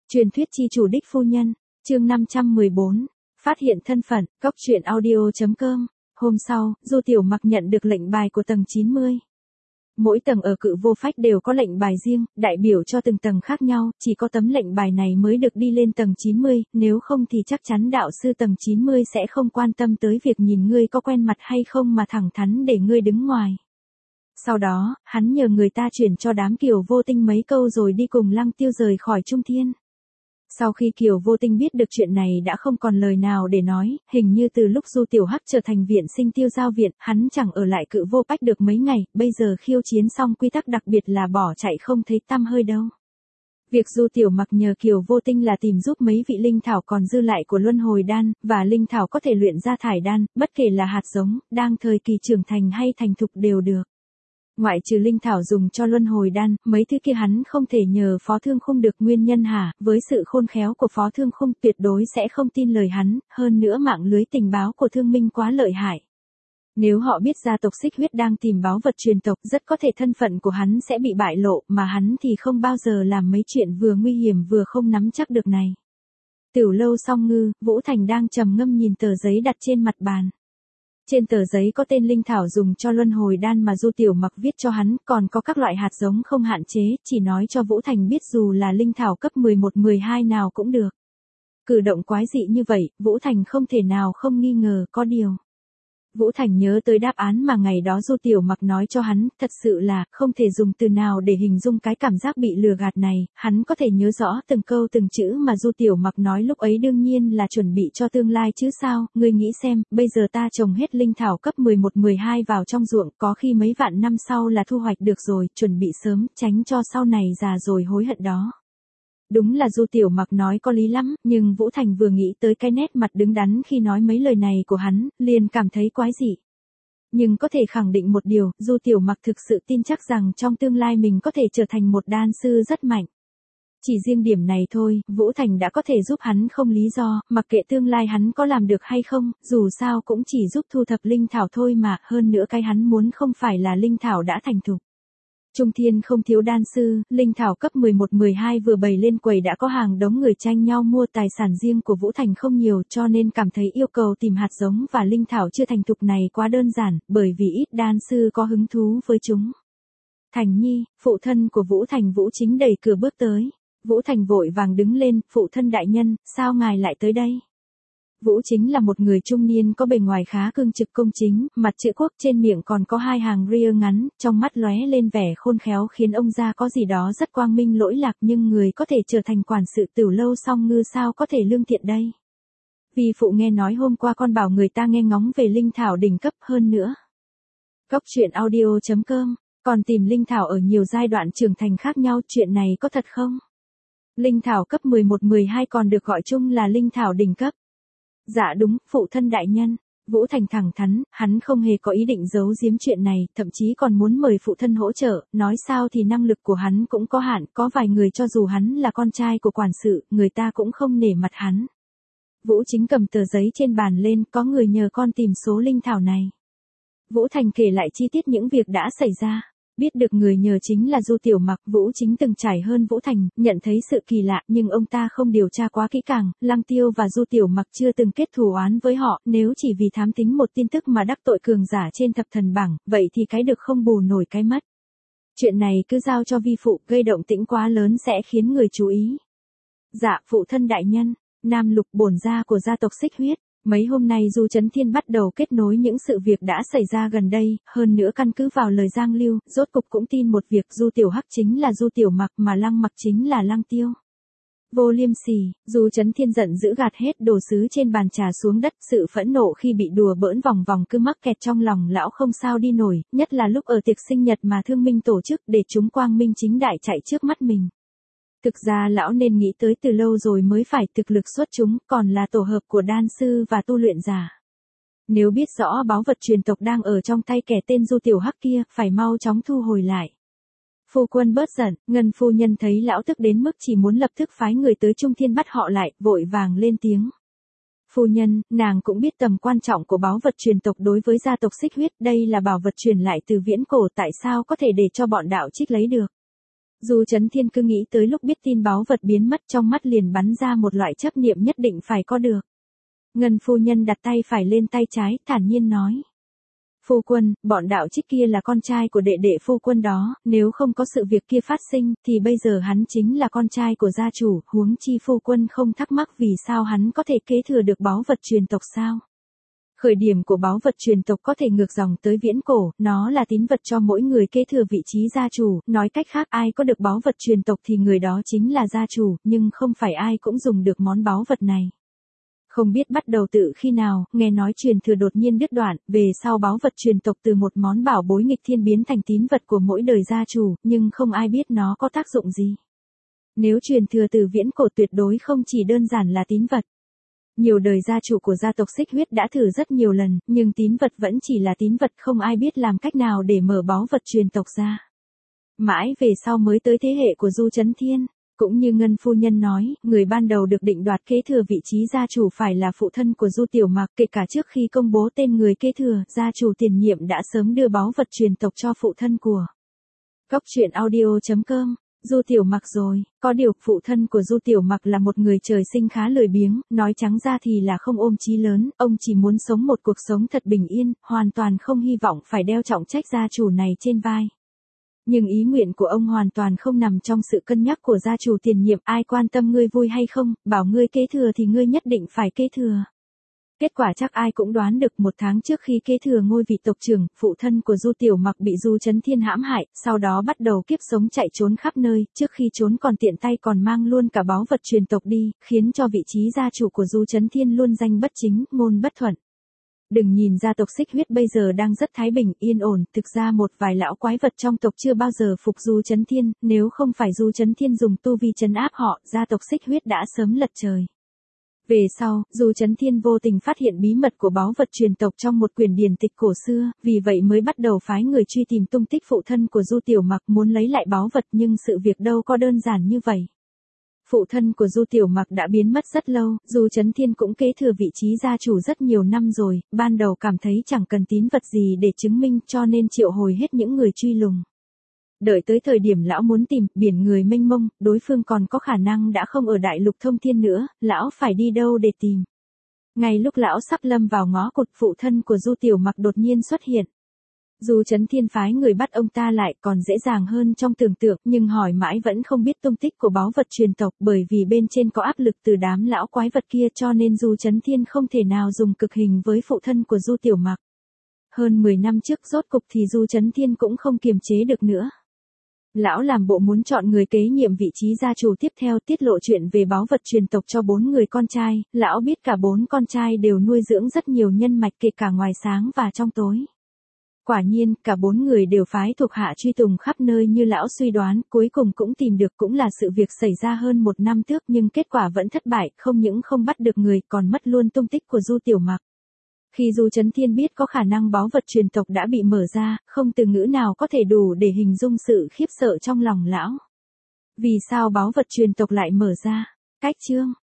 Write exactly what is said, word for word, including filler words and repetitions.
Truyền thuyết chi chủ đích phu nhân, chương năm trăm mười bốn, phát hiện thân phận, góc truyện audio chấm com. Hôm sau, Du Tiểu Mặc nhận được lệnh bài của tầng chín mươi. Mỗi tầng ở Cự Vô Phách đều có lệnh bài riêng, đại biểu cho từng tầng khác nhau, chỉ có tấm lệnh bài này mới được đi lên tầng chín mươi, nếu không thì chắc chắn đạo sư tầng chín mươi sẽ không quan tâm tới việc nhìn ngươi có quen mặt hay không mà thẳng thắn để ngươi đứng ngoài. Sau đó, hắn nhờ người ta chuyển cho đám Kiều Vô Tinh mấy câu rồi đi cùng Lăng Tiêu rời khỏi Trung Thiên. Sau khi Kiều Vô Tinh biết được chuyện này đã không còn lời nào để nói, hình như từ lúc Du Tiểu Hắc trở thành viện sinh Tiêu Giao viện, hắn chẳng ở lại Cự Vô Phách được mấy ngày, bây giờ khiêu chiến xong quy tắc đặc biệt là bỏ chạy không thấy tăm hơi đâu. Việc Du Tiểu Mặc nhờ Kiều Vô Tinh là tìm giúp mấy vị linh thảo còn dư lại của Luân Hồi Đan, và linh thảo có thể luyện ra thải đan, bất kể là hạt giống, đang thời kỳ trưởng thành hay thành thục đều được. Ngoại trừ linh thảo dùng cho luân hồi đan, mấy thứ kia hắn không thể nhờ Phó Thương Khung được, nguyên nhân hả? Với sự khôn khéo của Phó Thương Khung tuyệt đối sẽ không tin lời hắn, hơn nữa mạng lưới tình báo của Thương Minh quá lợi hại. Nếu họ biết gia tộc Xích Huyết đang tìm báu vật truyền tộc, rất có thể thân phận của hắn sẽ bị bại lộ, mà hắn thì không bao giờ làm mấy chuyện vừa nguy hiểm vừa không nắm chắc được này. Tiểu Lâu Song Ngư, Vũ Thành đang trầm ngâm nhìn tờ giấy đặt trên mặt bàn. Trên tờ giấy có tên linh thảo dùng cho luân hồi đan mà Du Tiểu Mặc viết cho hắn, còn có các loại hạt giống không hạn chế, chỉ nói cho Vũ Thành biết dù là linh thảo cấp mười một mười hai nào cũng được. Cử động quái dị như vậy, Vũ Thành không thể nào không nghi ngờ, có điều. Vũ Thành nhớ tới đáp án mà ngày đó Du Tiểu Mặc nói cho hắn, thật sự là, không thể dùng từ nào để hình dung cái cảm giác bị lừa gạt này, hắn có thể nhớ rõ từng câu từng chữ mà Du Tiểu Mặc nói lúc ấy, đương nhiên là chuẩn bị cho tương lai chứ sao, ngươi nghĩ xem, bây giờ ta trồng hết linh thảo cấp mười một mười hai vào trong ruộng, có khi mấy vạn năm sau là thu hoạch được rồi, chuẩn bị sớm, tránh cho sau này già rồi hối hận đó. Đúng là Du Tiểu Mặc nói có lý lắm, nhưng Vũ Thành vừa nghĩ tới cái nét mặt đứng đắn khi nói mấy lời này của hắn, liền cảm thấy quái dị. Nhưng có thể khẳng định một điều, Du Tiểu Mặc thực sự tin chắc rằng trong tương lai mình có thể trở thành một đan sư rất mạnh. Chỉ riêng điểm này thôi, Vũ Thành đã có thể giúp hắn không lý do, mặc kệ tương lai hắn có làm được hay không, dù sao cũng chỉ giúp thu thập linh thảo thôi mà, hơn nữa cái hắn muốn không phải là linh thảo đã thành thục. Trung Thiên không thiếu đan sư, linh thảo cấp mười một mười hai vừa bày lên quầy đã có hàng đống người tranh nhau mua, tài sản riêng của Vũ Thành không nhiều cho nên cảm thấy yêu cầu tìm hạt giống và linh thảo chưa thành thục này quá đơn giản, bởi vì ít đan sư có hứng thú với chúng. Thành Nhi, phụ thân của Vũ Thành Vũ Chính đẩy cửa bước tới. Vũ Thành vội vàng đứng lên, phụ thân đại nhân, sao ngài lại tới đây? Vũ Chính là một người trung niên có bề ngoài khá cương trực công chính, mặt chữ quốc, trên miệng còn có hai hàng ria ngắn, trong mắt lóe lên vẻ khôn khéo khiến ông ra có gì đó rất quang minh lỗi lạc, nhưng người có thể trở thành quản sự Tiểu Lâu Song Ngư sao có thể lương thiện đây? Vì phụ nghe nói hôm qua con bảo người ta nghe ngóng về linh thảo đỉnh cấp hơn nữa. Góc truyện audio chấm com, còn tìm linh thảo ở nhiều giai đoạn trưởng thành khác nhau, chuyện này có thật không? Linh thảo cấp mười một mười hai còn được gọi chung là linh thảo đỉnh cấp. Dạ đúng, phụ thân đại nhân. Vũ Thành thẳng thắn, hắn không hề có ý định giấu giếm chuyện này, thậm chí còn muốn mời phụ thân hỗ trợ, nói sao thì năng lực của hắn cũng có hạn, có vài người cho dù hắn là con trai của quản sự, người ta cũng không nể mặt hắn. Vũ Chính cầm tờ giấy trên bàn lên, có người nhờ con tìm số linh thảo này. Vũ Thành kể lại chi tiết những việc đã xảy ra. Biết được người nhờ chính là Du Tiểu Mặc, Vũ Chính từng trải hơn Vũ Thành, nhận thấy sự kỳ lạ, nhưng ông ta không điều tra quá kỹ càng, Lăng Tiêu và Du Tiểu Mặc chưa từng kết thù oán với họ, nếu chỉ vì thám tính một tin tức mà đắc tội cường giả trên thập thần bảng, vậy thì cái được không bù nổi cái mất. Chuyện này cứ giao cho vi phụ, gây động tĩnh quá lớn sẽ khiến người chú ý. Dạ, phụ thân đại nhân, Nam Lục bổn gia của gia tộc Xích Huyết. Mấy hôm nay Du Chấn Thiên bắt đầu kết nối những sự việc đã xảy ra gần đây, hơn nữa căn cứ vào lời Giang Lưu, rốt cục cũng tin một việc, Du Tiểu Hắc chính là Du Tiểu Mặc mà Lăng Mặc chính là Lăng Tiêu. Vô liêm sỉ, Du Chấn Thiên giận dữ gạt hết đồ sứ trên bàn trà xuống đất, sự phẫn nộ khi bị đùa bỡn vòng vòng cứ mắc kẹt trong lòng lão không sao đi nổi, nhất là lúc ở tiệc sinh nhật mà Thương Minh tổ chức để chúng quang minh chính đại chạy trước mắt mình. Thực ra lão nên nghĩ tới từ lâu rồi mới phải, thực lực xuất chúng, còn là tổ hợp của đan sư và tu luyện giả. Nếu biết rõ báu vật truyền tộc đang ở trong tay kẻ tên Du Tiểu Hắc kia, phải mau chóng thu hồi lại. Phu quân bớt giận, Ngân phu nhân thấy lão tức đến mức chỉ muốn lập tức phái người tới Trung Thiên bắt họ lại, vội vàng lên tiếng. Phu nhân, nàng cũng biết tầm quan trọng của báu vật truyền tộc đối với gia tộc Xích Huyết, đây là bảo vật truyền lại từ viễn cổ, tại sao có thể để cho bọn đạo trích lấy được? Du Chấn Thiên cứ nghĩ tới lúc biết tin báu vật biến mất trong mắt liền bắn ra một loại chấp niệm nhất định phải có được. Ngân phu nhân đặt tay phải lên tay trái, thản nhiên nói. Phu quân, bọn đạo trích kia là con trai của đệ đệ phu quân đó, nếu không có sự việc kia phát sinh, thì bây giờ hắn chính là con trai của gia chủ, huống chi phu quân không thắc mắc vì sao hắn có thể kế thừa được báu vật truyền tộc sao. Khởi điểm của báu vật truyền tộc có thể ngược dòng tới viễn cổ, nó là tín vật cho mỗi người kế thừa vị trí gia chủ, nói cách khác ai có được báu vật truyền tộc thì người đó chính là gia chủ, nhưng không phải ai cũng dùng được món báu vật này. Không biết bắt đầu từ khi nào, nghe nói truyền thừa đột nhiên đứt đoạn, về sau báu vật truyền tộc từ một món bảo bối nghịch thiên biến thành tín vật của mỗi đời gia chủ, nhưng không ai biết nó có tác dụng gì. Nếu truyền thừa từ viễn cổ tuyệt đối không chỉ đơn giản là tín vật. Nhiều đời gia chủ của gia tộc Xích Huyết đã thử rất nhiều lần, nhưng tín vật vẫn chỉ là tín vật, không ai biết làm cách nào để mở báu vật truyền tộc ra. Mãi về sau mới tới thế hệ của Du Chấn Thiên. Cũng như Ngân phu nhân nói, người ban đầu được định đoạt kế thừa vị trí gia chủ phải là phụ thân của Du Tiểu Mặc, kể cả trước khi công bố tên người kế thừa, gia chủ tiền nhiệm đã sớm đưa báu vật truyền tộc cho phụ thân của. Góc truyện audio chấm com, Du Tiểu Mặc rồi, có điều phụ thân của Du Tiểu Mặc là một người trời sinh khá lười biếng, nói trắng ra thì là không ôm chí lớn, ông chỉ muốn sống một cuộc sống thật bình yên, hoàn toàn không hy vọng phải đeo trọng trách gia chủ này trên vai. Nhưng ý nguyện của ông hoàn toàn không nằm trong sự cân nhắc của gia chủ tiền nhiệm, ai quan tâm ngươi vui hay không, bảo ngươi kế thừa thì ngươi nhất định phải kế thừa. Kết quả chắc ai cũng đoán được, một tháng trước khi kế thừa ngôi vị tộc trưởng, phụ thân của Du Tiểu Mặc bị Du Chấn Thiên hãm hại, sau đó bắt đầu kiếp sống chạy trốn khắp nơi, trước khi trốn còn tiện tay còn mang luôn cả báu vật truyền tộc đi, khiến cho vị trí gia chủ của Du Chấn Thiên luôn danh bất chính, ngôn bất thuận. Đừng nhìn gia tộc Xích Huyết bây giờ đang rất thái bình, yên ổn, thực ra một vài lão quái vật trong tộc chưa bao giờ phục Du Chấn Thiên, nếu không phải Du Chấn Thiên dùng tu vi trấn áp họ, gia tộc Xích Huyết đã sớm lật trời. Về sau, Du Chấn Thiên vô tình phát hiện bí mật của báu vật truyền tộc trong một quyển điển tịch cổ xưa, vì vậy mới bắt đầu phái người truy tìm tung tích phụ thân của Du Tiểu Mặc, muốn lấy lại báu vật, nhưng sự việc đâu có đơn giản như vậy. Phụ thân của Du Tiểu Mặc đã biến mất rất lâu, Du Chấn Thiên cũng kế thừa vị trí gia chủ rất nhiều năm rồi, ban đầu cảm thấy chẳng cần tín vật gì để chứng minh cho nên triệu hồi hết những người truy lùng. Đợi tới thời điểm lão muốn tìm, biển người mênh mông, đối phương còn có khả năng đã không ở đại lục thông thiên nữa, lão phải đi đâu để tìm. Ngay lúc lão sắp lâm vào ngõ cụt, phụ thân của Du Tiểu Mặc đột nhiên xuất hiện. Du Chấn Thiên phái người bắt ông ta lại còn dễ dàng hơn trong tưởng tượng, nhưng hỏi mãi vẫn không biết tung tích của báu vật truyền tộc, bởi vì bên trên có áp lực từ đám lão quái vật kia cho nên Du Chấn Thiên không thể nào dùng cực hình với phụ thân của Du Tiểu Mặc. Hơn mười năm trước rốt cục thì Du Chấn Thiên cũng không kiềm chế được nữa. Lão làm bộ muốn chọn người kế nhiệm vị trí gia chủ tiếp theo, tiết lộ chuyện về báu vật truyền tộc cho bốn người con trai, lão biết cả bốn con trai đều nuôi dưỡng rất nhiều nhân mạch kể cả ngoài sáng và trong tối. Quả nhiên, cả bốn người đều phái thuộc hạ truy tùng khắp nơi như lão suy đoán, cuối cùng cũng tìm được, cũng là sự việc xảy ra hơn một năm trước nhưng kết quả vẫn thất bại, không những không bắt được người còn mất luôn tung tích của Du Tiểu Mặc. Khi Du Chấn Thiên biết có khả năng báu vật truyền tộc đã bị mở ra, không từ ngữ nào có thể đủ để hình dung sự khiếp sợ trong lòng lão. Vì sao báu vật truyền tộc lại mở ra? Cách chương